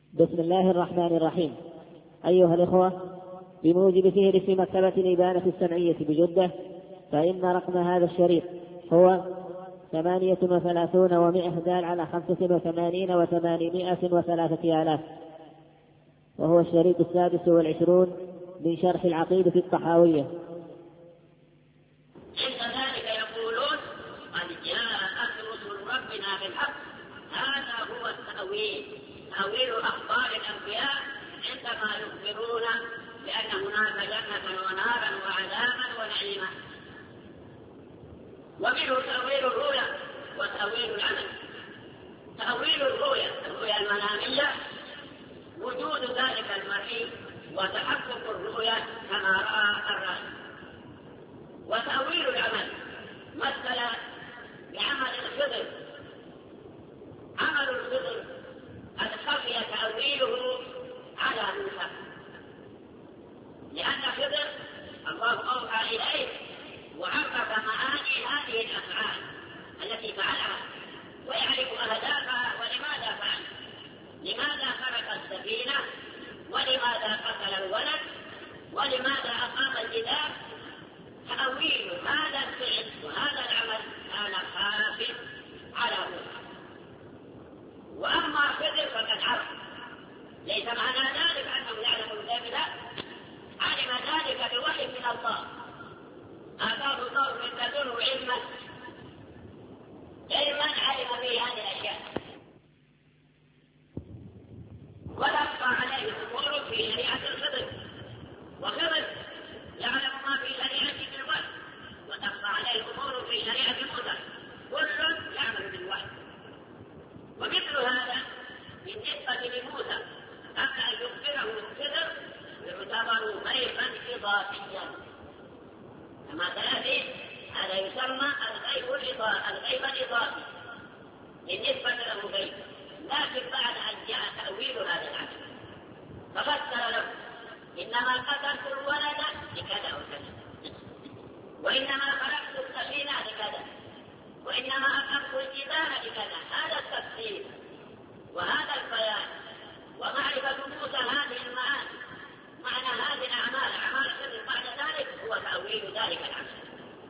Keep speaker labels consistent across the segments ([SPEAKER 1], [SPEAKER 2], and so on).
[SPEAKER 1] بسم الله الرحمن الرحيم. أيها الإخوة، بموجب فهرس مكتبة الإبانة السمعية بجدة، فإن رقم هذا الشريط هو 38 دال على 85 و803 آلاف، وهو الشريط 26 من شرح العقيدة الطحاوية.
[SPEAKER 2] عند ذلك يقولون قد جاءت رسل ربنا بالحق. هذا هو التأويل، تأويل أخبار الأنبياء عندما يخبرون بأن هناك جنة ونارا وعذابا ونعيما. ومنه تأويل الرؤيا وتأويل العمل. تأويل الرؤيا المنامية وجود ذلك المرئي وتحقق الرؤيا كما رأى الرأي. وتأويل العمل مثل بعمل الخضر. عمل الخضر قد خفي تأويله على موسى، لأن خضر الله أوحى إليه وعرف معاني هذه الأفعال التي فعلها ويعرف أهدافها ولماذا فعل، لماذا خلق السفينة، ولماذا قتل الولد، ولماذا أقام الجدار. تأويل هذا الفعل وهذا العمل كان خافٍ على موسى. وأما خضر فقد عرف، ليس معنى ذلك أنه يعلم الغيب، لا، علم ذلك بوحي من الله، آتاه الله من لدنه علما علم به هذه الأشياء، ولقى عليه الأمور في شريعة الخضر، وخضر يعلم ما في شريعة الوحي، وتبقى عليه الأمور في شريعة موسى، كل يعمل بالوحي. ومثل هذا بالنسبة لموسى قبل أن يخبره الخضر يعتبر غيبا إضافيا، كما سيأتي هذا يسمى الغيب الإضافي بالنسبة له غيب. لكن بعد أن جاء تأويل هذا العمل ففسر له إنما قتلت الولد لكذا وكذا، وإنما خلقت السفينة لكذا، وإنما أقمت الجبال لكذا. هذا التفسير وهذا البيان ومعرفة موسى هذه المعاني، معنى هذه الأعمال، أعمال الخضر بعد ذلك هو تأويل ذلك العمل.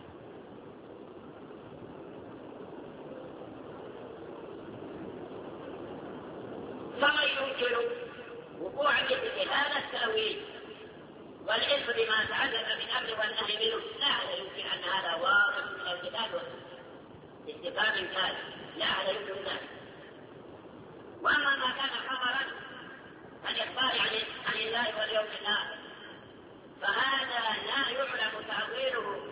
[SPEAKER 2] فمن ينكر وقوع مثل هذا التأويل والعلم بما تعلق بالأمر والنهي منه، لا يمكن أن هذا واضح من الكتاب استفهام كاذب، لا هذا يمكن ذلك. وأما ما كان خبرا الإخبار عن الله واليوم الآخر فهذا لا يعلم تأويله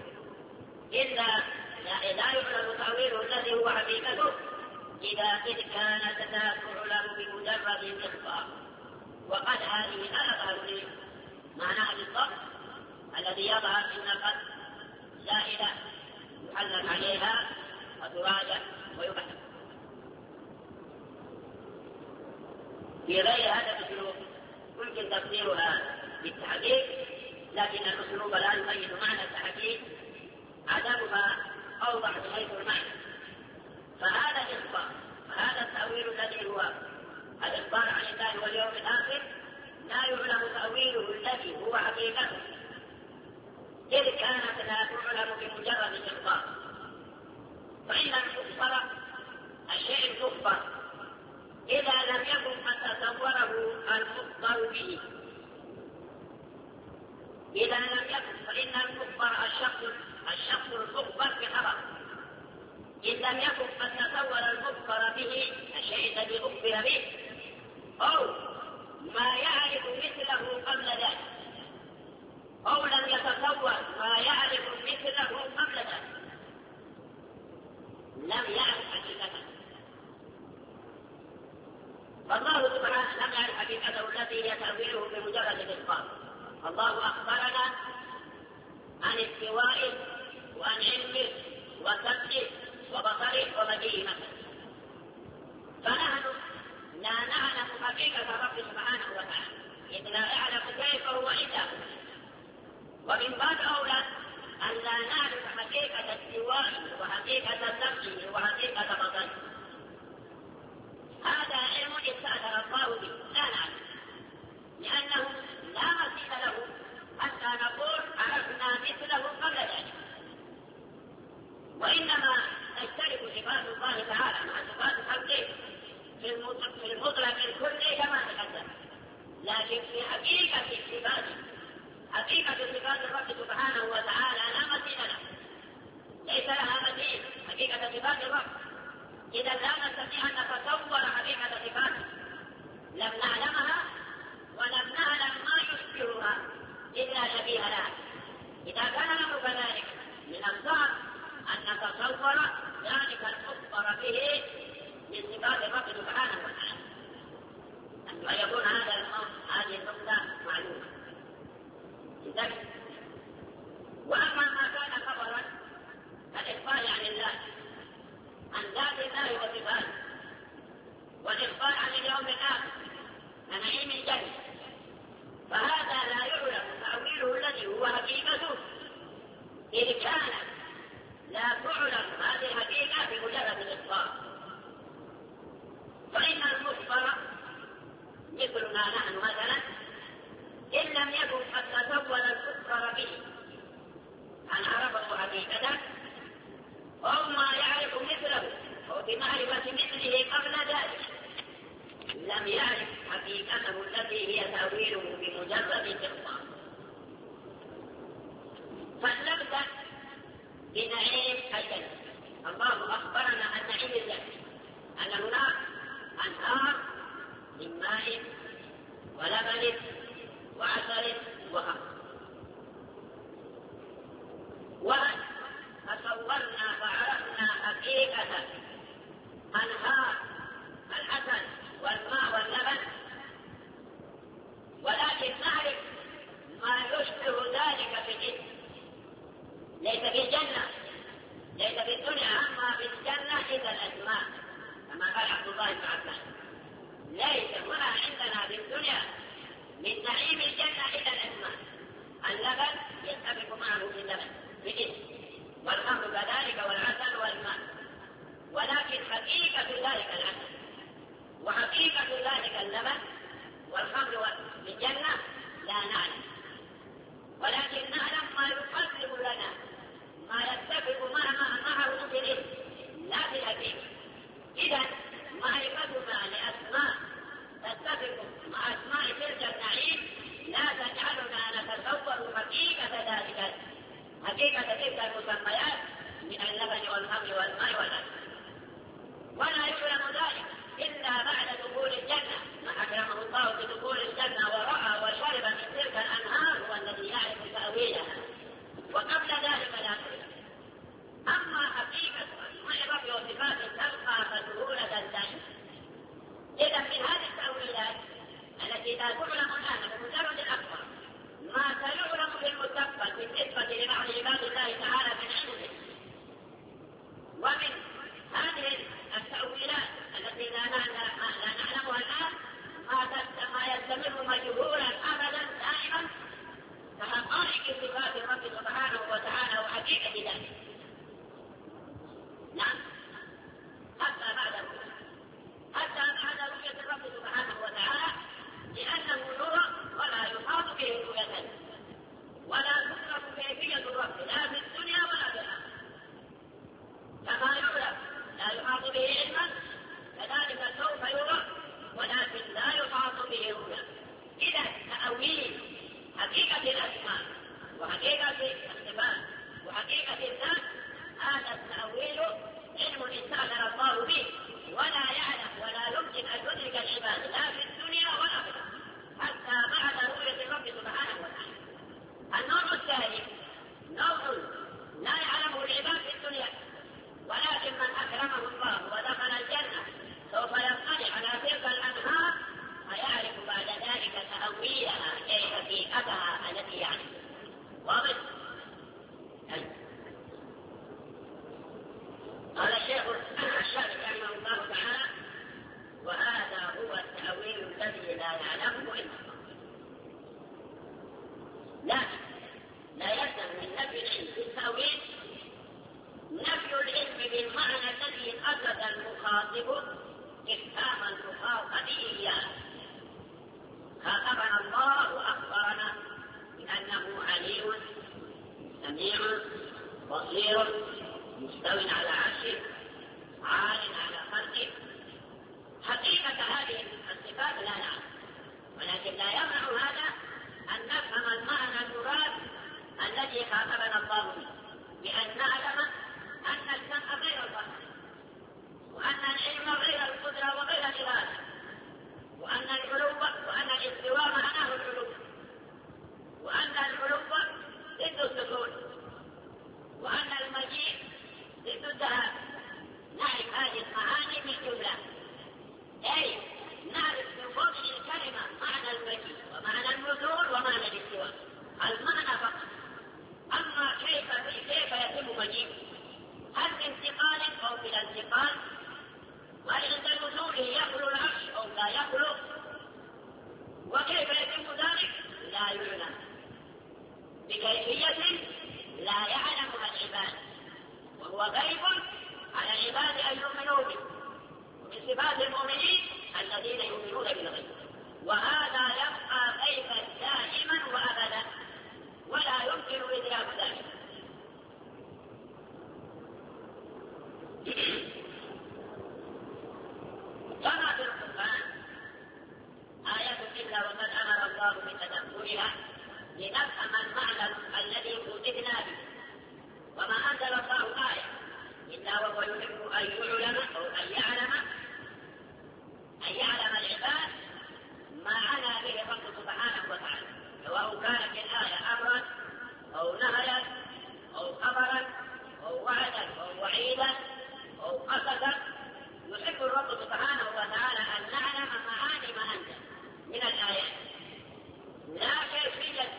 [SPEAKER 2] لا يعلم تأويله الذي هو حقيقته إذ كانت لا تعلم بمجرد الإخبار. وقد هذه لا يظهر لي معناه بالضبط الذي يظهر إن قد زائدة يحلل عليها وتراجع ويبحث. في غير هذا الأسلوب يمكن تفسيرها بالتحقيق، لكن الأسلوب لا يبين معنى التحقيق، عدمها أوضح من حيث المعنى. فهذا الإخبار، فهذا التأويل الذي هو الإخبار عن الله واليوم الآخر لا يعلم تأويله الذي هو حقيقته إذ كانت لا تعلم بمجرد الإخبار. فإن المخبر الشيء المخبر إذا لم يكن قد تصوره المخبر به، إذا لم يكن، فإن المخبر الشخص المخبر بخبر، إن لم يكن قد تصور المخبر به الشيء الذي أخبر به أو ما يعرف مثله قبل ذلك، أو لم يتصور ما يعرف مثله قبل ذلك، لم يعرف حقيقته. فالله سبحانه لم يعرف حقيقته التي هي تأويله بمجرد الإخبار. الله أخبرنا عن استوائه وعن علمه وسمعه وبصره ومجيئه مثلا، فنحن لا نعلم حقيقة الرب سبحانه وتعالى إذ لا يعلم كيف هو إلا هو. ومن باب أولى أن لا نعرف حقيقة استوائه وحقيقة سمعه وحقيقة بصره. هذا علم استأثر الله به لا نعلم. لكن في حقيقة صفات الرب سبحانه وتعالى لا مثيل له، ليس لها مثيل حقيقة صفات الرب. إذا لا نستطيع أن نتصور حقيقة صفاته، لم نعلمها ولم نعلم ما يشبهها إلا شبيه لها. إذا كان له كذلك من الصعب أن نتصور ذلك المخبر به من صفات الرب سبحانه وتعالى، أن يكون هذه النقطة معلومة. وأما ما كان خبرا كالإخبار عن الله، عن ذات الله وصفاته، والإخبار عن اليوم الآخر كنعيم الجنة، فهذا لا يعلم تأويله الذي هو حقيقته، إذ كان لا تعلم هذه الحقيقة بمجرد الإخبار. فإن المخبر مثلنا نحن مثلا إن لم يكن قد تصور المخبر به أن عرفه حقيقة أو ما يعرف مثله أو بمعرفة مثله قبل ذلك، لم يعرف حقيقته التي هي تأويله بمجرد الإخبار. فلنبدأ بنعيم الجنة. الله أخبرنا عن نعيم الجنة، أن هناك أنهار من ماء ولبن وعسل وخمر، وتصورنا فعرفنا حقيقة أنهار العسل والماء واللبن، ولكن نعرف ما يشبه ذلك في الجنة، ليس في الجنة، ليس في الدنيا. أما في الجنة إذا الأسماء كما قال عبد الله بن عباس، ليس هنا عندنا في الدنيا من نعيم الجنة إلا الأسماء. اللبن يتفق معه في اللبن بالاسم، والخمر كذلك والعسل والماء، ولكن حقيقة ذلك العسل وحقيقة ذلك اللبن والخمر في الجنة لا نعلم، ولكن نعلم ما يقرب لنا، ما يتفق معه في الاسم لا في الحقيقة. إذا معرفتنا لأسماء تتفق مع أسماء تلك النعيم لا تجعلنا نتصور حقيقة تلك المسميات من اللبن والخمر والماء والعسل. ولا يعلم ذلك إلا بعد دخول الجنة، ما أكرمه الله بدخول الجنة ورأى وشرب من تلك الأنهار هو الذي يعرف تأويلها، وقبل ذلك لا تعلم. أما حقيقة أسماء الرب وصفاته تبقى مجهولة دائما. إذا من هذه التأويلات التي لا تعلم الآن بمجرد الأخبار ما سيعلم في المستقبل بالنسبة لبعض عباد الله تعالى من علمه. ومن هذه التأويلات التي لا نعلمها الآن ما يستمر مجهولا أبدا دائما كحقائق صفات الرب سبحانه وتعالى وحقيقة ذلك. نعم، حتى بعد رؤية الرب سبحانه وتعالى، لأنه نور ولا يحاط به رؤية، ولا تدرك كيفية الرب لا في الدنيا ولا في الآخرة. كما يعلم لا يحاط به علما، كذلك سوف يرى ولكن لا يحاط به رؤية. إذا تأويل حقيقة الأسماء وحقيقة الصفات وحقيقة الذات، هذا التأويل علم استأثر الله به، ولا يعلم ولا يمكن أن يدرك العباد لا في الدنيا ولا في الآخرة حتى بعد رؤية الرب سبحانه وتعالى. النوع الثاني نوع لا يعلمه العباد في الدنيا، ولكن من أكرمه الله ودخل الجنة سوف يطلع على تلك الأنهار فيعرف بعد ذلك تأويلها كيف حقيقتها التي يعرف. واضح؟ قال الشيخ الشافعي رحمه الله تعالى: وهذا هو التأويل الذي لا يعلمه إلا الله. لكن لا يلزم من نفي العلم بالتأويل نفي العلم بالمعنى الذي قصد المخاطب إفهام المخاطب إياه. خاطبنا الله وأخبرنا بأنه عليم سميع بصير مستوٍ على عرشه عال على خلقه. حقيقة هذه الصفات لا نعلم، ولكن لا هذه المعاني بالجملة، أي نعرف من وضع الكلمة معنى المجيء ومعنى النزول ومعنى الاستواء، المعنى فقط. أما كيف يتم مجيء، هل بانتقال أو بلا انتقال، وهل عند نزوله يخلو العرش أو لا يخلو، وكيف يتم ذلك لا يعلم بكيفية لا يعلمها العباد، وهو غيب على العباد أن يؤمنوا به، ومن صفات المؤمنين الذين يؤمنون بالغيب، وهذا يبقى غيبا دائما وأبدا ولا يمكن إدراك ذلك. كما في القرآن آيات إلا وقد أمر الله بتدبرها لنفهم المعنى الذي كتبنا به، وما أنزل الله آية إلا وهو يحب أن يعلم أو أن يعلم العباد ما عنا به الرب سبحانه وتعالى، سواء كانت الآية أمرا أو نهيا أو خبرا أو وعدا أو وعيدا أو قصدا. يحب الرب سبحانه وتعالى أن نعلم معاني ما أنزل من الآيات، لا كيفية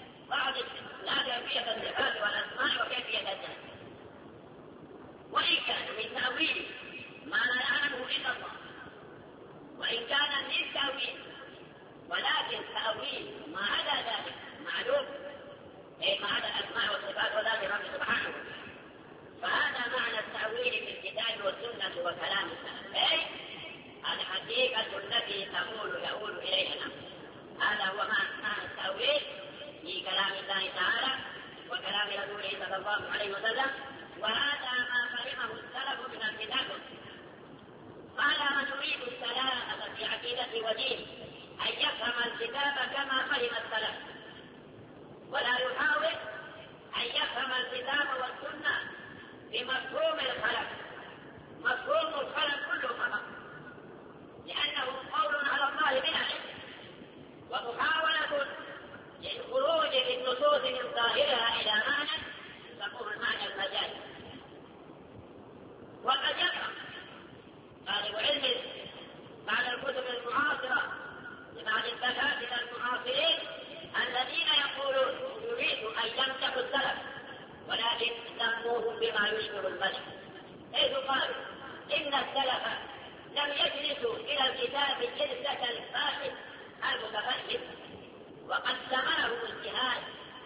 [SPEAKER 2] الصفات والأسماء وكيفية الذات، وإن كان من تأويل ما لا يعلمه إلا الله، وإن كان من تأويل ولكن تأويل ما عدا ذلك معلوم، أي ما عدا الأسماء والصفات وذات رب سبحانه. فهذا معنى التأويل في الكتاب والسنة وكلام السلف، أي الحقيقة التي يؤول إليها الأمر. هذا هو معنى التأويل في كلام الله تعالى وكلام رسوله صلى الله عليه وسلم، وهذا ما فهمه السلف من الكتاب. قال من يريد السلامة في عقيدة ودين أن يفهم الكتاب كما فهم السلف، ولا يحاول أن يفهم الكتاب والسنة بمفهوم الخلق. مفهوم الخلق كله خطأ، لأنه قول على الله بلا علم، ومحاولة للخروج بالنصوص من ظاهرها إلى معنى تقوم المعنى المجازي. وقد يقع طالب علم بعد الكتب المعاصرة لبعض الدكاترة المعاصرين الذين يقولون يريد أن يمدحوا السلف ولكن ذموهم بما يشبه المدح، حيث قالوا إن السلف لم يجلسوا إلى الكتاب جلسة الفاسد المتفلسف، وقد شغله الجهاد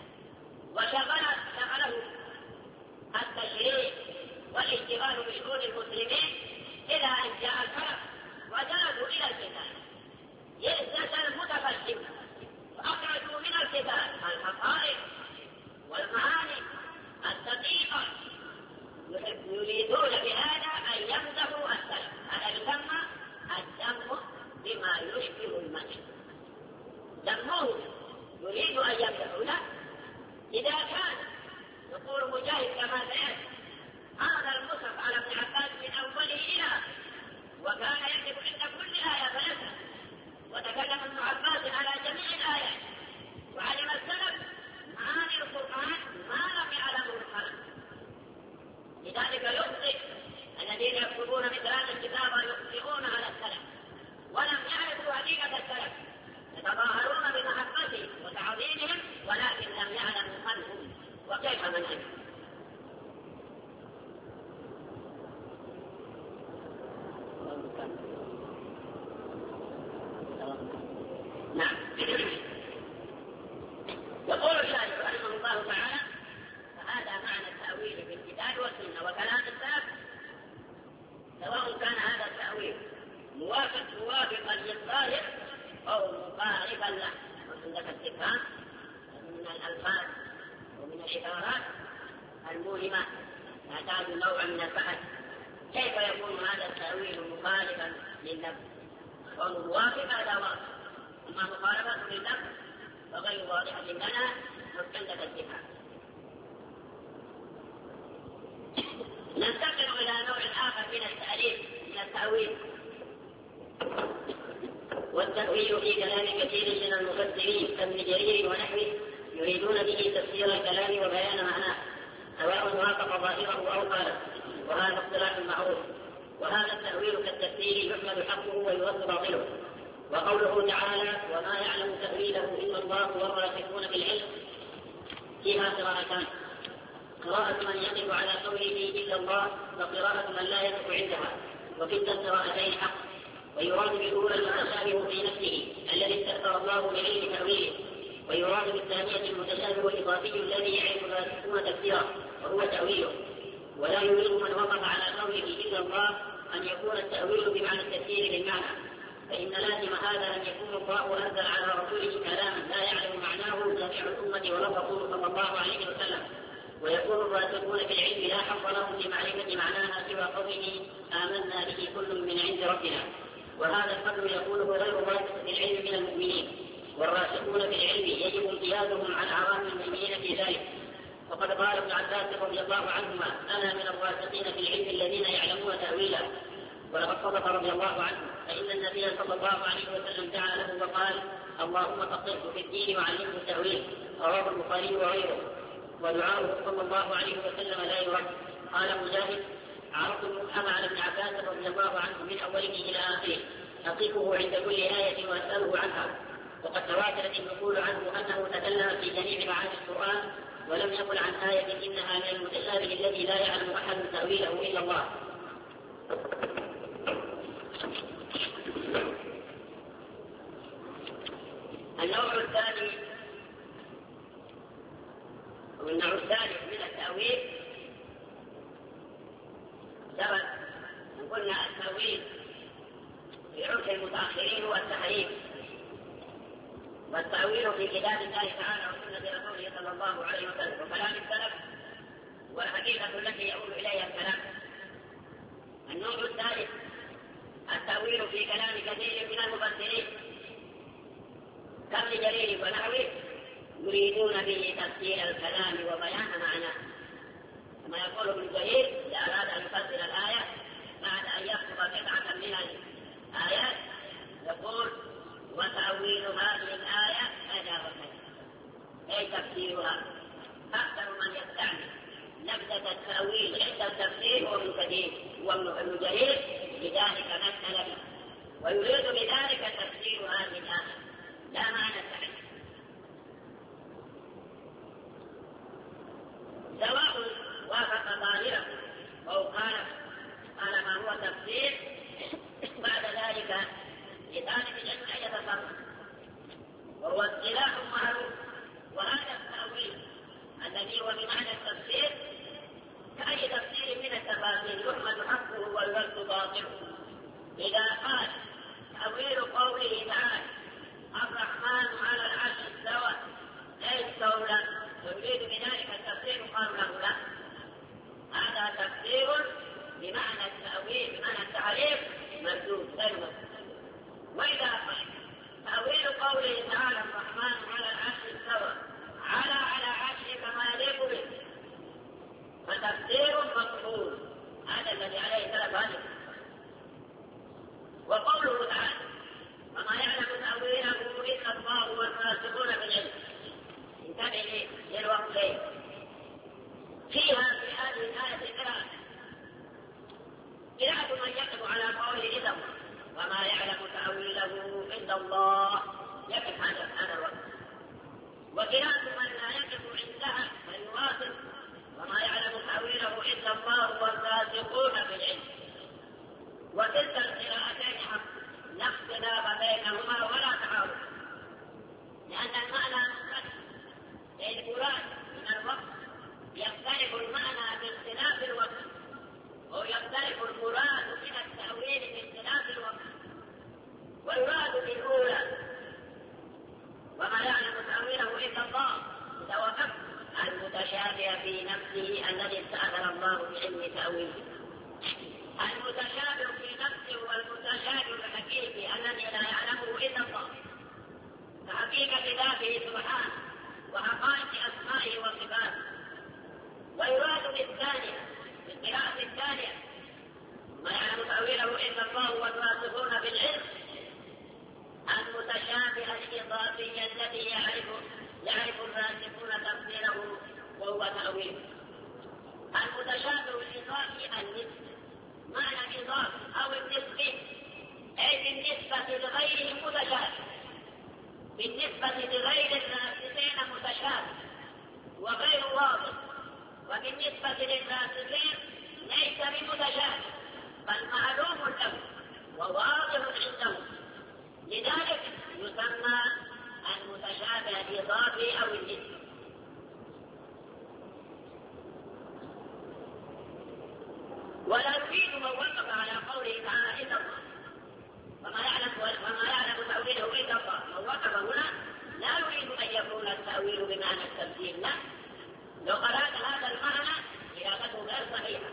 [SPEAKER 2] وشغله التشريع والاشتغال بشؤون المسلمين إلى أن جاء الفرق وجلسوا إلى الكتاب جلسة متفلسفة، فأخرجوا من الكتاب الحقائق والمعاني الدقيقة، يريدون بهذا أن يمدحوا السلف. هذا يسمى الذم بما يشبه المدح. ذمه يريد أن يمدحوا له. إذا كان يقول مجاهد كما سيأتي هذا المصحف على ابن عباس من أوله إلى وكان يكتب عند كل آية فنسى، وتكلم ابن عباس على جميع الآيات، وعلم السلف معاني القرآن ما لم يعلمه الخلق. لذلك يخطئ الذين يكتبون مثل هذا الكتاب يخطئون على السلف ولم يعرفوا حقيقة السلف، يتظاهرون بمحبته وتعظيمهم ولكن لم يعلموا من هم وكيف منهجهم. نعم. يقول الشارح رحمه الله تعالى فهذا معنى التأويل في الكتاب والسنة وكلام السلف، سواء كان هذا التأويل موافقا للظاهر أو مقاربا له. وعندك استفهام من الألفاظ ومن العبارات الموهمة تحتاج نوعا من البحث، كيف يكون هذا التأويل مخالفا لللفظ وموافقا لا واضح، أما مقاربة لللفظ فغير واضحة لنا عندك استفهام. ننتقل إلى نوع آخر من التأليف من التأويل والتأويل في كلام كثير من المفسرين كابن جرير ونحوه يريدون به تفسير الكلام وبيان معناه سواء وافق ظاهره أو قاله، وهذا اصطلاح معروف وهذا التأويل كالتفسير يحمل حقه ويرد باطله. وقوله تعالى وما يعلم تأويله إلا الله والراسخون في العلم فيها قراءتان: قراءة من يقف على قوله إلا الله وقراءة من لا يقف عندها، وكلتا القراءتين حق. ويراد بالأولى المتشابه في نفسه الذي استأثر الله بعلم تأويله، ويراد بالثانية المتشابه الإضافي الذي يعرف الراسخون تفسيره وهو تأويله. ولا يريد من وقف على قوله إلا الله أن يكون التأويل بمعنى التفسير للمعنى، فإن لازم هذا أن يكون الله أنزل على رسوله كلاما لا يعلم معناه جميع الأمة ولا الرسول صلى الله عليه وسلم، ويكون الراسخون في العلم لا حظ لهم في معرفة معناها سوى قوله آمنا به كل من عند ربنا. وهذا الفضل يقوله غير الراسخ في العلم من المؤمنين، والراسخون في العلم يجب امتيازهم عن عوام المؤمنين في ذلك. وقد قال ابن عباس رضي الله عنهما أنا من الراسخين في العلم الذين يعلمون تأويله. ولقد صدق رضي الله عنه، فإن النبي صلى الله عليه وسلم دعا له وقال اللهم فقهه في الدين وعلمه التأويل، رواه البخاري وغيره. ودعاؤه صلى الله عليه وسلم لا يرد. قال مجاهد عرضت المفهم على ابن عباس رضي الله عنه من أوله إلى آخره أقفه عند كل آية وأسأله عنها. وقد تواترت النقول عنه أنه تكلم في جميع معاني القرآن ولم يقل عن آية إنها من المتشابه الذي لا يعلم أحد تأويله إلا الله. النوع الثاني من التأويل سبب قلنا التأويل في عرف المتأخرين هو التحريف، والتأويل في كتاب الله تعالى وسنة رسوله صلى الله عليه وسلم وكلام السلف والحقيقة التي يؤول إليها الكلام. النوع الثالث التأويل في كلام كثير من المفسرين كابن جرير ونحوه يريدون به تفسير الكلام وبيان معناه، كما يقول ابن جرير إذا أراد أن يفسر الآية بعد أن يخطب قطعة من الآيات يقول وتأويل هذه الآية كذا وكذا، أي تفسيرها. أكثر من يستعمل لفظة التأويل عند التفسير هو ابن كثير وابن جرير، لذلك مثل به، ويريد بذلك تفسير هذه الآية لا معنى التحريف، سواء وافق ظاهره أو قال ما هو تفسير بعد ذلك لطالب العلم أن يتصرف، وهو اصطلاح معروف. وهذا التأويل الذي هو بمعنى التفسير كأي تفسير من التفاسير يحمد حقه ويرد باطله. إذا قال تأويل قوله تعالى الرحمن على العرش استوى لا يستولى يريد بذلك التفسير، قال له لا، هذا تفسير بمعنى التأويل بمعنى التعريف مردود غير مردود. وإذا قال تأويل قوله تعالى الرحمن على العرش استوى على عرشه كما يليق به فتفسير مقبول، هذا الذي عليه سلف هذه. وقوله تعالى وما يعلم تأويله إلا الله والراسخون في العلم، انتبه للوقتين فيها في هذه الآية قراءة من يقف على قوله إلا الله وما يعلم تأويله إلا الله، يقف هذا الوقت. وقراءة من لا يقف عندها فيواصل وما يعلم تأويله إلا الله والراسخون في العلم. وتلك القراءتين حق لا اختلاف بينهما ولا تعارض، لأن المعنى مختلف، المراد من الوقت يختلف المعنى باختلاف الوقت، ويختلف المراد من التأويل باختلاف الوقت. والمراد بالأولى وما يعلم تأويله إلا الله إذا وقف المتشابه في نفسه الذي استأثر الله بعلم تأويله. المتشابه في نفسه والمتشابه الحقيقي الذي لا يعلمه إلا الله كحقيقة ذاته سبحانه وحقائق أسمائه وصفاته. ويراد بالثانية بالقراءة الثانية ما يعلم تأويله إلا الله والراسخون في العلم المتشابه الإضافي الذي يعرف الراسخون تفسيره وهو تأويله. المتشابه الإضافي النسبي معنى إضافة أو النسبة أي بالنسبة لغير متشابه، بالنسبة لغير الناسخين متشابه وغير واضح، وبالنسبة للناسخين ليس بمتشابه بل معلوم له وواضح عنده، لذلك يسمى المتشابه الإضافي أو النسبي. ولا يريد من وقف على قوله تعالى إلا الله وما يعلم تأويله إلا الله، من وقف هنا لا يريد أن يكون التأويل بمعنى التفسير، لا، لو أراد هذا المعنى إرادته غير صحيحة.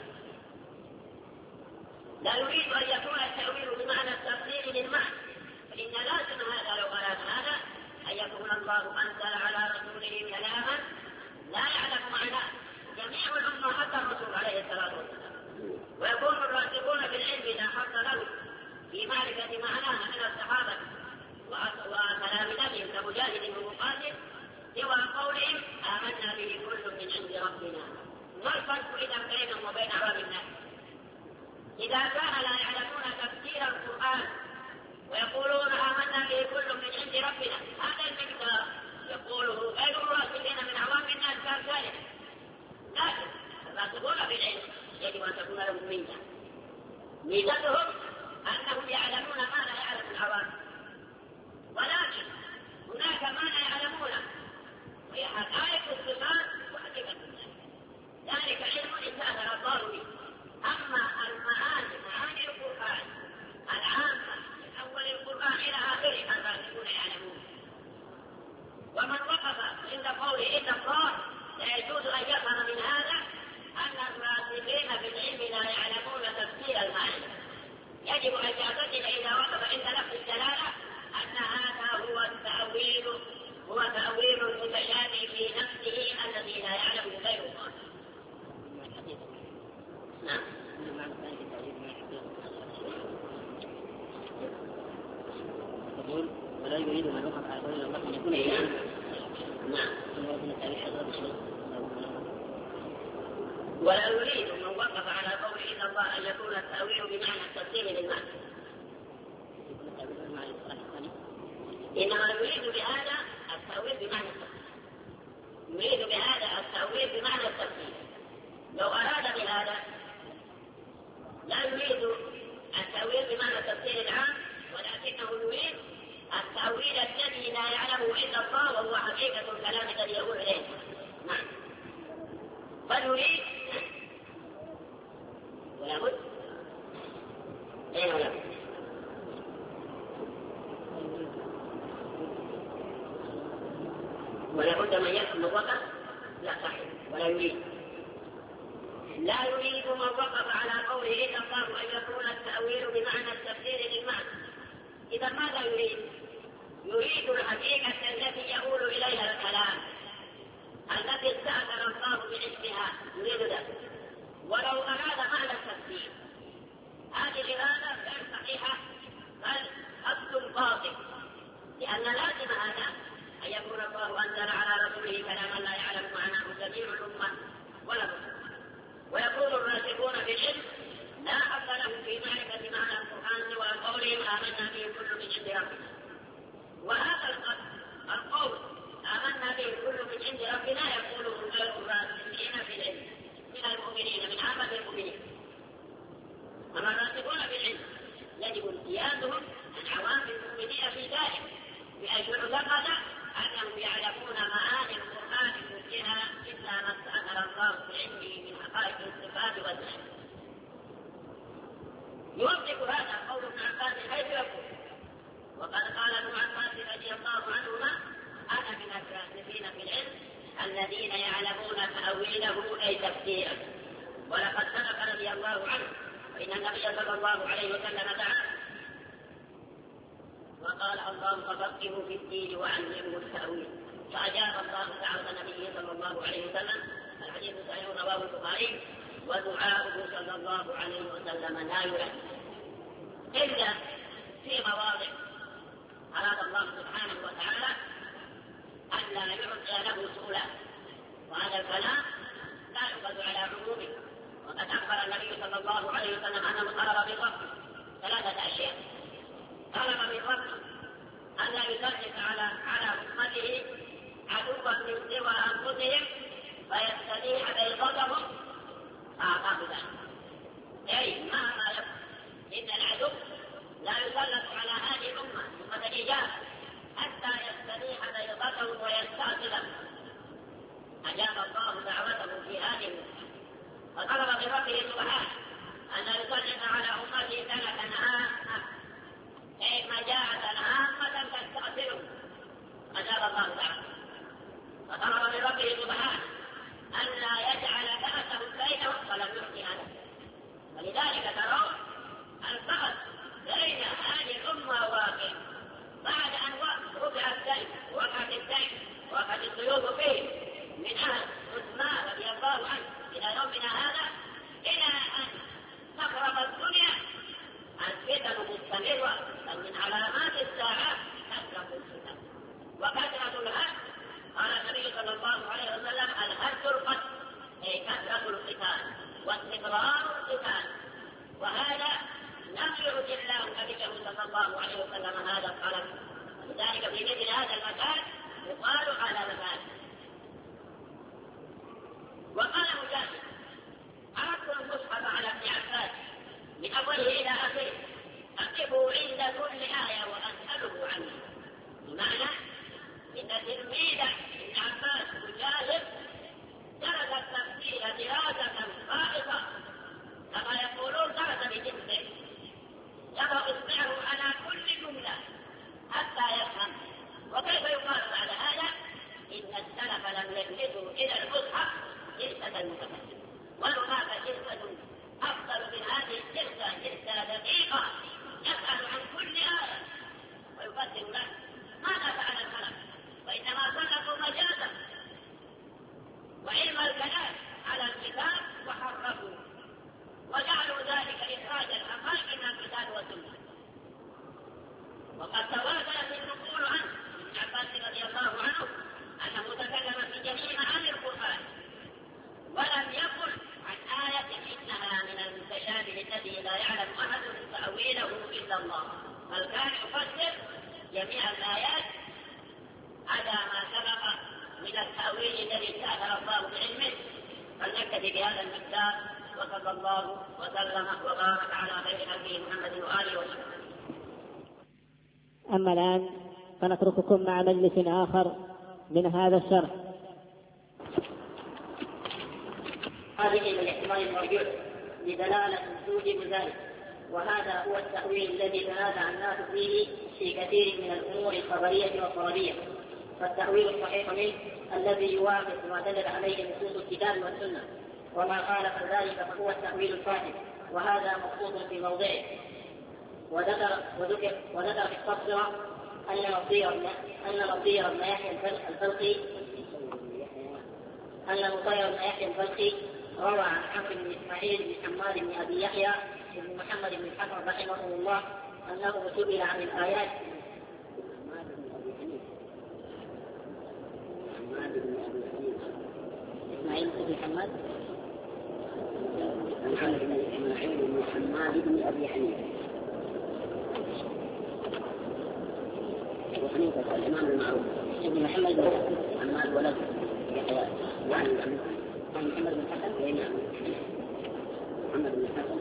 [SPEAKER 2] لا يريد أن يكون التأويل بمعنى التفسير للمعنى، فإن لازم هذا لو أراد هذا أن يكون الله أنزل على رسوله كلاما لا يعلم معناه جميع الأمة حتى الرسول عليه الصلاة والسلام، ويكون الراسخون في العلم إذا حصل له في معرفة معناها من الصحابة وتلامذتهم كمجاهد ومقاتل سوى قولهم آمنا به كل من عند ربنا. ما الفرق إذا بينهم وبين عوام الناس؟ إذا كان لا يعلمون تفسير القرآن ويقولون آمنا به كل من عند ربنا، هذا المقدار يقوله غير الراسخين من عوام الناس كان ذلك، لكن الراسخون في العلم يجب أن تكون لهم ميزة، ميزتهم أنهم يعلمون ما لا يعلم العوام، ولكن هناك ما لا يعلمونه وهي حقائق الصفات وحقيقة الناس، ذلك علم انتهى الله به. أما معاني القرآن العامة من أول القرآن إلى آخره الراسخون يعلمون. ومن وقف عند قوله إن الله لا يجوز أن يفهم من هذا أن الراسخين في العلم لا يعلمون تفسير المعنى، يجب أن يعتقد إذا وقف عند لفظ الدلالة أن هذا هو تأويل المتشابه في نفسه الذي لا يعلمه غير الله. نعم.
[SPEAKER 1] يقول ولا يريد من وقف على قول الله أن يكون إيمان.
[SPEAKER 2] نعم. ولا يريد من وقف على قول إن الله أن يكون التأويل بمعنى التفسير للمعنى، إنما يريد بهذا التأويل بمعنى التفسير، يريد بهذا التأويل بمعنى التفسير. لو أراد بهذا لا يريد التأويل بمعنى التفسير العام، ولكنه يريد التأويل الذي لا يعلمه إلا الله وهو حقيقة الكلام الذي يقول إليه. نعم. فنريد ولا بد ولا بد ولا بد من يكون وقف، لا صحيح، ولا يريد لا يريد من وقف على قوله إن الله أن يكون التأويل بمعنى التفسير للمعنى. إذا ماذا يريد؟ يريد الحقيقة التي يقول إليها الكلام التي استأثر الله بعلمها، يريد ذلك. ولو أراد معنى التفسير هذه الإرادة غير صحيحة بل قصد باطل، لأن لازم هذا أن يكون الله أنزل على رسوله كلاما لا يعلم معناه جميع الأمة ولا بد. ويقول الراسخون في العلم لا حق لهم في معرفة معنى القرآن سوى قولهم آمنا به كل من عند ربنا. وهذا القول آمنا به كل من عند ربنا يقوله غير الراسخين في العلم من المؤمنين، من عامة المؤمنين. أما الراسخون في العلم يجب امتيازهم عن عوام المؤمنين في ذلك، بأن يعتقد أنهم يعلمون معاني القرآن كلها إلا ما استأثر الله بعلمه من حقائق الصفات والذات. يوثق هذا قول ابن عباس حيث يقول وقد قال ابن عباس رضي الله عنهما أنا من الراسخين في العلم الذين يعلمون تأويله أي تفسيره. ولقد سبق رضي الله عنه فإن النبي صلى الله عليه وسلم دعا وقال اللهم فقهه في الدين وعلمه التأويل، فأجاب الله دعوة النبي صلى الله عليه وسلم. الحديث صحيح رواه البخاري. ودعاؤه صلى الله عليه وسلم لا يرد إلا في مواضع أراد الله سبحانه وتعالى أن لا يعطي له سؤلا، وهذا الكلام لا يؤخذ على عمومه وقد أخبر النبي صلى الله عليه وسلم أنه طلب من ربه 3 أشياء. طلب من ربه أن لا يسلط على أمته عدوا من سوى أنفسهم فيستبيح بيضتهم، فأعطاه ذلك. أي مهما يكن إن العدو لا يسلط على هذه الأمة أمة الإجابة حتى يستبيح بيضتهم ويستأصله. أجاب الله دعوته في هذه الأمة وطلب من ربه سبحانه أن لا يسلط على أمته سنة عامة، أي مجاعة عامة تستأصله. أجاب الله دعوته وطلب من ربه سبحانه أن لا يجعل بأسه بينهم ولم يعطي هذا. ولذلك ترون البغض بين هذه الأمة واقع بعد أن رفع السيف ووقعت السيف ووقعت السيوف فيه من أهل عثمان رضي الله عنه إلى يومنا هذا، إلى أن تخرب الدنيا الفتن مستمرة. من علامات الساعة كثرة الفتن وكثرة الهد. قال النبي صلى الله عليه وسلم: الهد القتل، أي كثرة القتال واستمرار القتال. وهذا لم يرد الله نبيه صلى الله عليه وسلم هذا الطلب. لذلك في مثل هذا المكان يقال على مكان. وقال مجاهد: عرضت المصحف على ابن عباس من أوله إلى آخره أقفه عند كل آية وأسأله عنه. بمعنى إن تلميذ ابن عباس مجاهد درس التفسير دراسة خاصة كما يقولون درس بجنسه، يضع إصبعه على كل جملة حتى يفهم. وكيف يقال بعد هذا إن السلف لم يجلسوا إلى المصحف جلسة المتفسر، وهناك جلسة أفضل من هذه الجلسة، جلسة دقيقة يسأل عن كل آية ويفسر له. ماذا فعل السلف؟ وإنما سلكوا مجازا وعلم الكلام على الكتاب وحرفوا وجعلوا ذلك إخراج الحقائق من الكتاب والسنة. وقد تواترت النقول عنه ابن عباس رضي الله عنه أنه تكلم في جميع معاني القرآن ولم يقل عن آية إنها من المتشابه الذي لا يعلم أحد تأويله إلا الله، بل كان يفسر جميع الآيات على ما سبق من التأويل الذي استأثر الله بعلمه. فلنكتفي بهذا المقدار، وصلى الله وسلم وبارك على خير خلقه محمد وآله وسلم.
[SPEAKER 1] أما الآن فنترككم مع مجلس آخر من هذا الشرح.
[SPEAKER 2] هذه من الاحتمال الموجود بدلالة توجب ذلك، وهذا هو التأويل الذي تنازع الناس فيه في كثير من الأمور الخبرية والطلبية. فالتأويل الصحيح منه الذي يوافق ما دل عليه نصوص الكتاب والسنة، وما خالف ذلك فهو التأويل الفاسد، وهذا مخصوص في موضعه. وذكر في التبصرة أن مطير بن يحيى الفلقي روى عن عمرو بن إسماعيل بن حماد بن أبي يحيى بن محمد بن الحسن رحمه الله أنه سئل عن الآيات. إسماعيل بن حماد بن حماد بن أبي حنيفة وحنيفة الإمام المعروف ابن محمد بن حماد ولد يحيى يعني محمد بن الحسن محمد بن الحسن.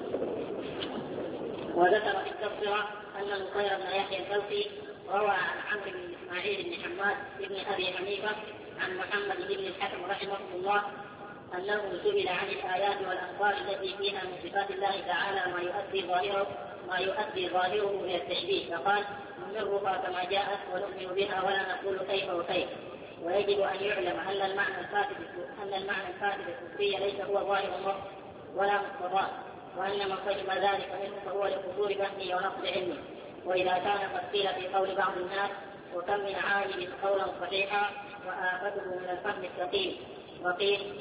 [SPEAKER 2] وذكر في التبصرة أن مطير بن يحيى الفلقي روى عن عمرو بن إسماعيل بن حماد بن أبي حنيفة عن محمد بن الحسن رحمه الله أنه سئل عن الآيات والأخبار التي فيها من صفات الله تعالى ما يؤدي ظاهره من التشبيه، فقال: نمرها كما جاءت ونؤمن بها ولا نقول كيف وكيف. ويجب أن يعلم أن المعنى الفاسد الكفري ليس هو ظاهر ولا مقتضاه، وأن من فهم ذلك منه فهو لقصور فهمه ونقص علمه. وإذا كان قد قيل في قول بعض الناس: وكم من عالم قولا صحيحا وآفته من الفهم الثقيل، وقيل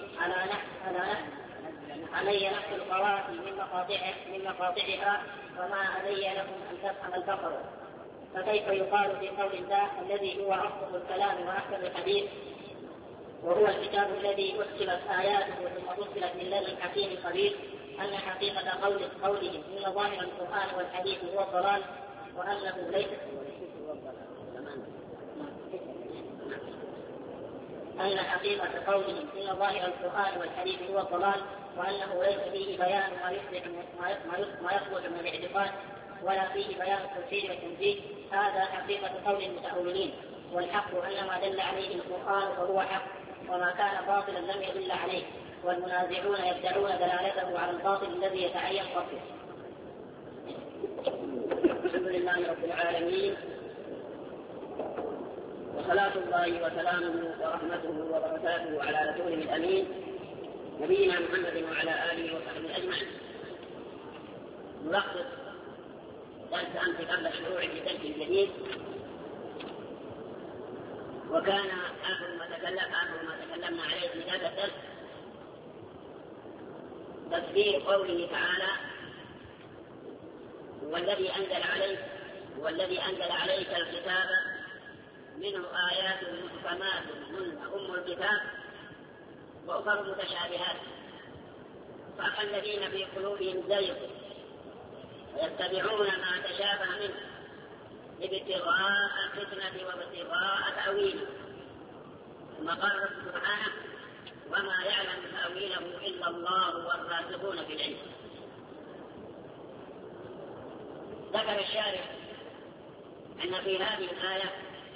[SPEAKER 2] علي نحو القوافي من مقاطعها وما علي لكم أن تفهم البقر. فكيف يقال في قول الله الذي هو أصدق الكلام وأحسن الحديث وهو الكتاب الذي أحكمت آياته ثم فصلت من لدن حكيم خبير
[SPEAKER 3] أن حقيقة قولهم إن ظاهر القرآن والحديث هو الضلال وأنه ليس أن حقيقة قولهم إن ظاهر القرآن والحديث هو الضلال وأنه ليس فيه بيان ما يخرج من الاعتقاد ولا فيه بيان التوحيد والتنزيه، هذا حقيقة قول المتأولين، والحق أن ما دل عليه القرآن فهو حق وما كان باطلا لم يدل عليه، والمنازعون يدعون دلالته على الباطل الذي يتعين قصده. الحمد لله رب العالمين، وصلاة الله وسلامه ورحمته وبركاته على رسوله الأمين نبينا محمد وعلى آله وصحبه أجمعين. نلخص درس أمس قبل الشروع في درس جديد، وكان آخر ما تكلمنا عليه في هذا الدرس تفسير قوله تعالى: والذي أنزل عليك الكتاب منه آيات محكمات هن أم الكتاب وأخر متشابهات فأما الذين في قلوبهم زيغ يتبعون ما تشابه منه ابتغاء الفتنة وابتغاء تأويله. ثم قال رب سبحانه: وما يعلم تأويله إلا الله والراسخون في العلم. ذكر الشارح أن في هذه الآية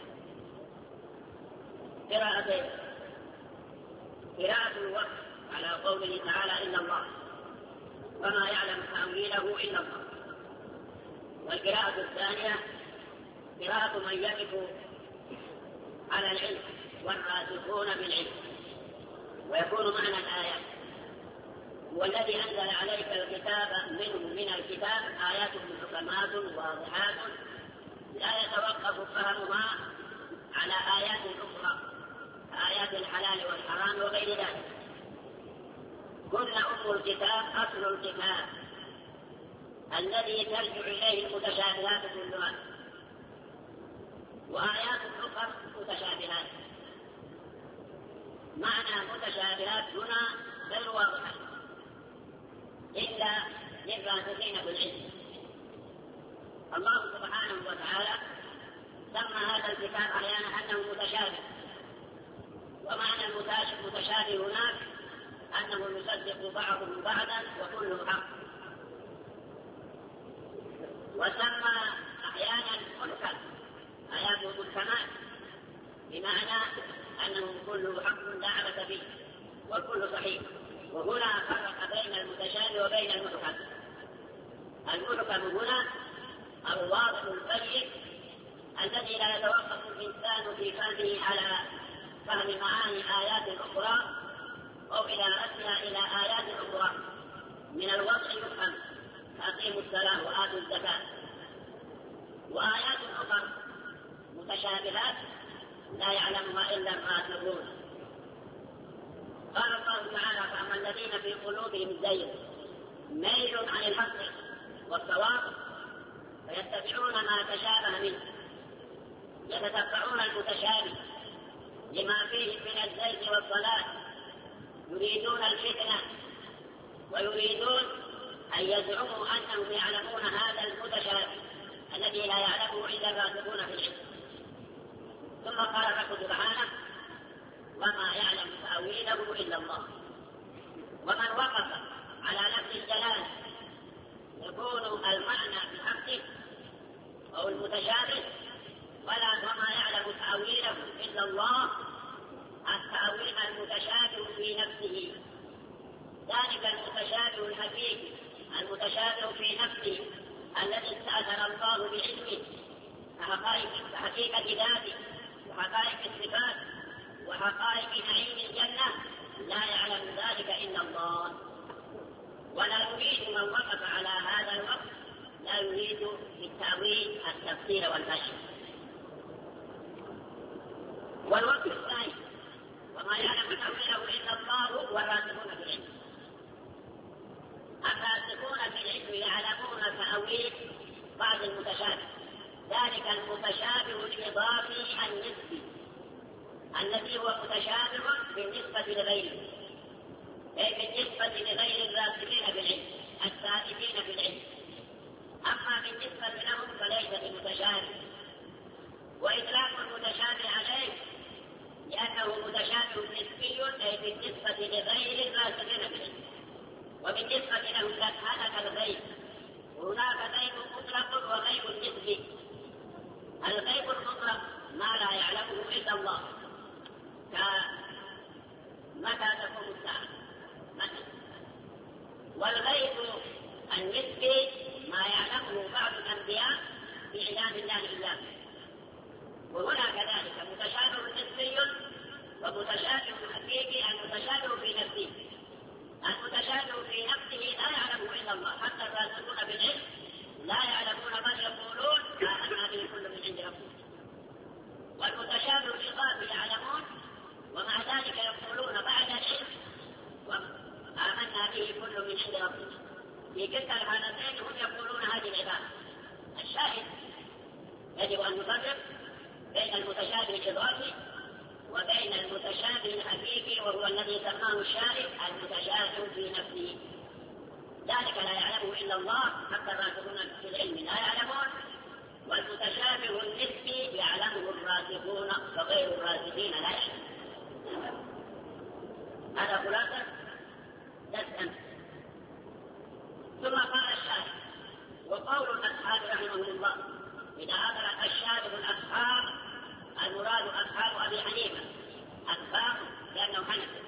[SPEAKER 3] قراءة الوقت على قوله تعالى: إلا الله، وما يعلم تأويله إلا الله. والقراءة الثانية قراءة من يقف على العلم والراسخون بالعلم. ويكون معنى الآية: هو الذي أنزل عليك الكتاب منه من الكتاب آيات محكمات واضحات لا يتوقف فهمها على آيات أخرى، آيات الحلال والحرام وغير ذلك. كن أم الكتاب أصل الكتاب الذي ترجع إليه المتشابهات كلها، وآيات أخرى متشابهات. معنى متشابهات هنا غير واضحة إلا للراسخين في العلم. الله سبحانه وتعالى سمى هذا الكتاب أحيانا أنه متشابه، ومعنى المتشابه هناك أنه يصدق بعضه بعضا وكله حق. وسمى أحيانا محكم، آيات محكمات، بمعنى أنه كله حق لا عبث فيه والكل صحيح. وهنا فرق بين المتشابه وبين المحكم. المحكم هنا الواضح البين الذي لا يتوقف الإنسان في فهمه على فهم معاني آيات أخرى أو إلى رسمها إلى آيات أخرى. من الوضع يفهم: أقيموا الصلاة وآتوا الزكاة. وآيات أخرى متشابهات لا يعلمها إلا الراسخون. قال الله تعالى: فأما الذين في قلوبهم زيغ ميل عن الحق والصواب فيتبعون ما تشابه منه، يتتبعون المتشابه لما فيه من الزيغ والضلال، يريدون الفتنة ويريدون أن يزعموا أنهم يعلمون هذا المتشابه الذي لا يعلمه إلا الراسخون في العلم. ثم قال الرب سبحانه: وما يعلم تأويله إلا الله. ومن وقف على لفظ الجلال يكون المعنى بحقه أو المتشابه، وما يعلم تأويله إلا الله، التأويل المتشابه في نفسه، ذلك المتشابه الحقيقي المتشابه في نفسه الذي استأثر الله بعلمه كحقيقة ذاته وحقائق الصفات وحقائق نعيم الجنة، لا يعلم ذلك إلا الله. ولا يريد من وقف على هذا الوقت لا يريد بالتأويل التفسير والفهم. والوقت الثاني: وما يعلم تأويله إلا الله والراسخون في العلم. الراسخون في العلم يعلمون تأويل بعض المتشابه، ذلك المتشابه الإضافي النسبي الذي هو متشابه بالنسبة لغيره،
[SPEAKER 2] أي بالنسبة لغير الراسخين في العلم الثابتين في العلم. أما بالنسبة لهم فليس بمتشابه، وإطلاق المتشابه عليه لأنه متشابه نسبي أي بالنسبة لغير الراسخين في العلم، وبالنسبة لهم قد هلك الغيب، وهناك غيب مطلق وغيب نسبي. الغيب المطلق ما لا يعلمه إلا الله، كمتى تقوم الساعة مثلا. والغيب النسبي ما يعلمه بعض الأنبياء بإعلام الله إياه. وهنا كذلك متشابه نسبي ومتشابه حقيقي. المتشابه في نفسه، المتشابه في نفسه لا يعلمه إلا الله، حتى الراسخون بالعلم لا يعلمون من يقولون آمنا به كل من عند ربهم. والمتشابه الإضافي يعلمون ومع ذلك يقولون بعد العلم آمنا به كل من عند ربهم. في كلتا الحالتين هم يقولون هذه العبارة. الشاهد يجب أن نفرق بين المتشابه الإضافي وبين المتشابه الحقيقي، وهو الذي سماه الشارع المتشابه في نفسه، ذلك لا يعلمه إلا الله، حتى الراسخون في العلم لا يعلمون. والمتشابه النسبي يعلمه الراسخون وغير الراسخين لا يعلمون. هذا خلاصة درس. ثم قال الشارع: وقول الأصحاب رحمهم الله إذا أطلق الشارع الأصحاب المراد أصحاب أبي حنيفة أصحاب لأنه حنفي.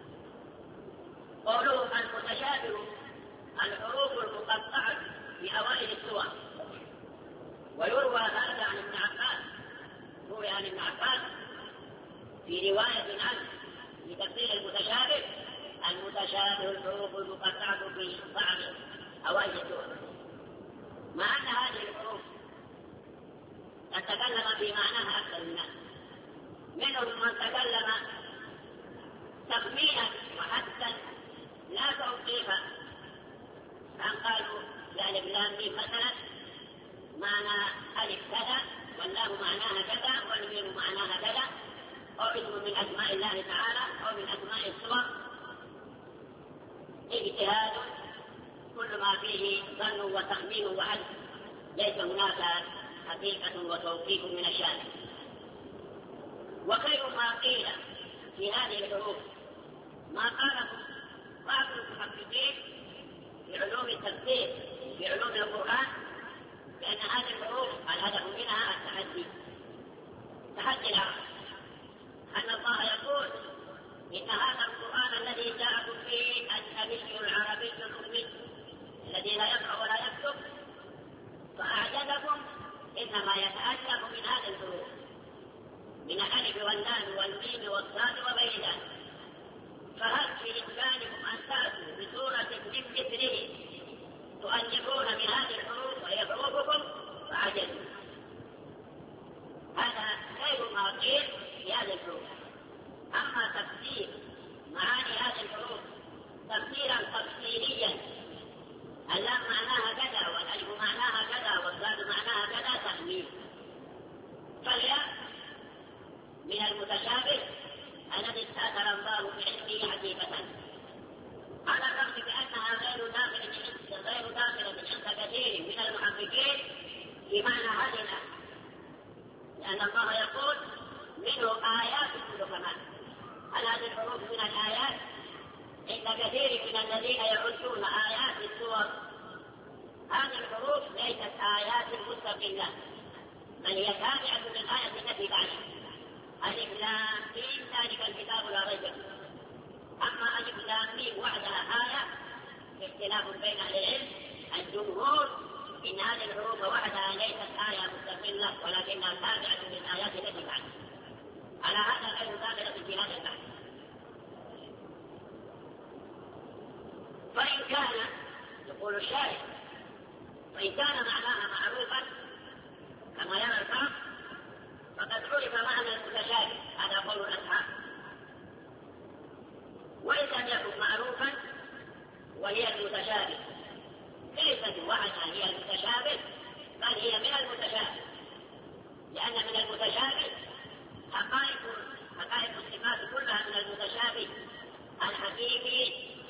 [SPEAKER 2] قوله المتشابه الحروف المقطعة في أوائل السور. ويروى هذا عن ابن عباس، روي عن ابن عباس في رواية عنه في تفسير المتشابه: المتشابه الحروف المقطعة في بعض أوائل السور. مع أن هذه الحروف تتكلم في معناها أكثر الناس، منهم من تكلم تخمينا وحتى لا توقيفا، أن قالوا الألف لام ميم مثلا معنى ألف كذا، واللام معناها كذا، والميم معناها كذا، أو اسم من أسماء الله تعالى أو من أسماء الصور. اجتهاد كل ما فيه ظن وتخمين وحد، ليس هناك حقيقة وتوقيف من الشارع. وخير ما قيل في هذه الحروف ما قاله بعض المحققين في علوم التفسير في علوم القرآن، لأن هذه الحروف الهدف منها التحدي، تحدي العرب، أن الله يقول: إن هذا القرآن الذي جاءكم فيه النبي العربي الأمي الذي لا يقرأ ولا يكتب فأعجبكم إنما يتألف من هذه الحروف، من الألف واللام والميم والصاد وغير ذلك. فهل في إمكانكم أن تأتوا بسورة من مثله تؤلفون من هذه الحروف وهي حروفكم؟ فعجزوا. هذا خير ما قيل في هذه الحروف. أما تفسير معاني هذه الحروف تفسيرا تفسيريا، اللام معناها كذا والألف معناها كذا والصاد معناها كذا، تأويل. فالياء من المتشابه الذي استأثر الله بعلمه حقيقة، على الرغم بأنها غير داخلة عند كثير من المحققين في معنى هذه الآية، لأن الله يقول: منه آيات محكمات. هل هذه الحروف من الآيات؟ عند كثير من الذين يعدون آيات السور هذه الحروف ليست آيات مستقلة، بل هي تابعة للآية التي بعدها. ألف لام ميم ذلك الكتاب لا ريب فيه. أما ألف لام ميم وحدها آية اختلاف بين أهل العلم. الجمهور إن هذه الحروف وحدها ليست آية مستقلة ولكنها تابعة للآيات التي بعدها. على هذا غير داخلة في هذا البحث. فإن كان يقول الشارع فإن كان معناها معروفا كما يرى البعض فقد عرف معنى المتشابه، هذا قول الأصحاب. وإن لم يكن معروفا وهي المتشابه، ليست وحدها هي المتشابه، بل هي من المتشابه، لأن من المتشابه حقائق الصفات كلها من المتشابه الحقيقي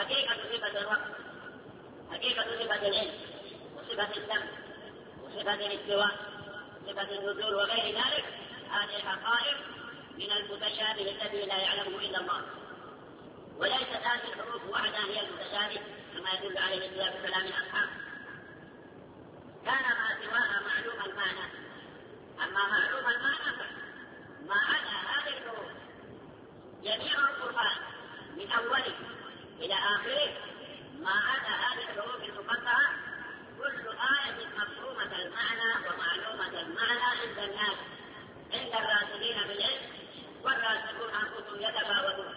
[SPEAKER 2] حقيقة صفة الوقت، حقيقة صفة العلم، وصفة السمع، وصفة الاستواء، صفة النزول وغير ذلك، هذه الحقائق من المتشابه الذي لا يعلمه إلا الله. وليست هذه الحروف وحدها هي المتشابه كما يدل عليه السياق في كلام الأصحاب، كان ما سواها معلوم المعنى. أما معلوم المعنى ما عدا هذه الحروف جميع القرآن من أوله إلى آخره ما عدا هذه الحروف المقطعة كل آية مفهومة المعنى ومعلومة المعنى عند الناس، عند الراسخين بالعلم، والراسخون أنفسهم يتفاوتون.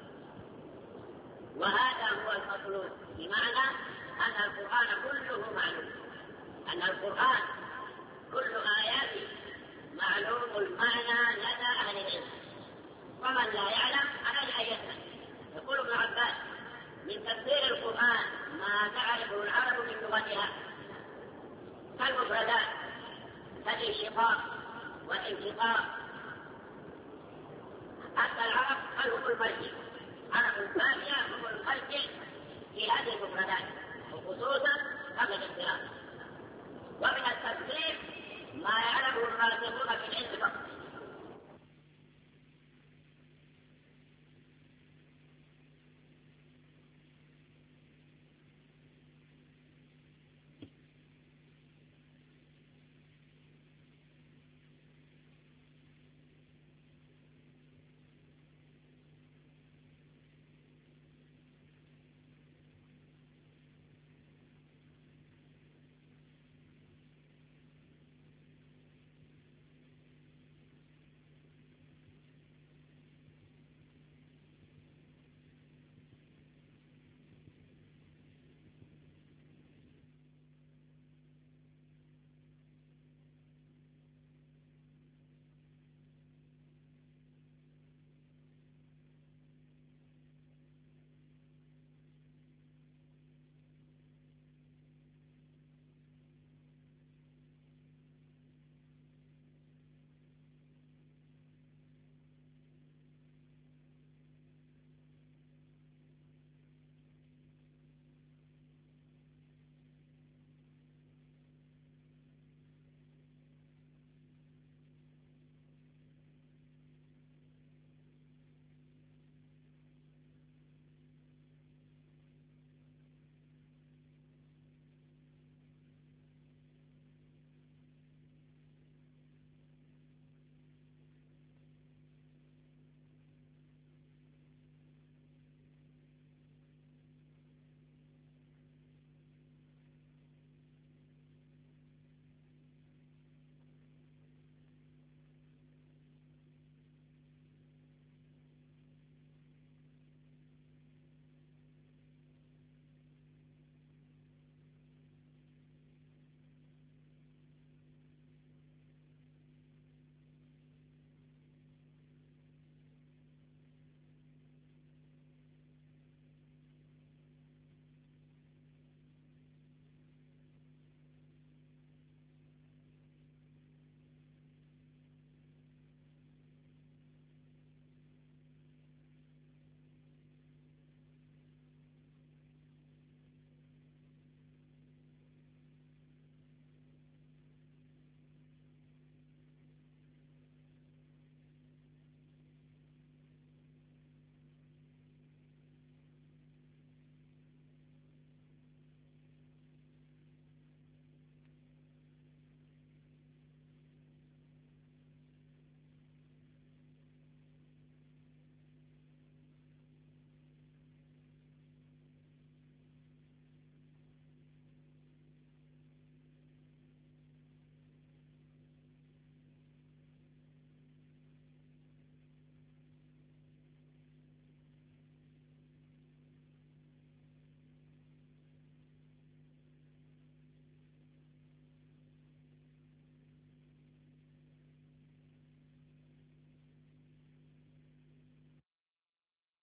[SPEAKER 2] وهذا هو المطلوب، بمعنى أن القرآن كله معلوم، أن القرآن كل آياته معلوم المعنى لدى أهل العلم، ومن لا يعلم عليه أن يسأل. يقول ابن عباس: من تفسير القرآن ما تعرفه العرب من لغتها كالمفردات كالانشقاق والانشقاق. حتى العرب هم المرجع، عرفوا الفاكهة هم المرجع في هذه المفردات، وخصوصا قبل الاختلاف. ومن التفسير ما يعلمه الراسخون في العلم فقط،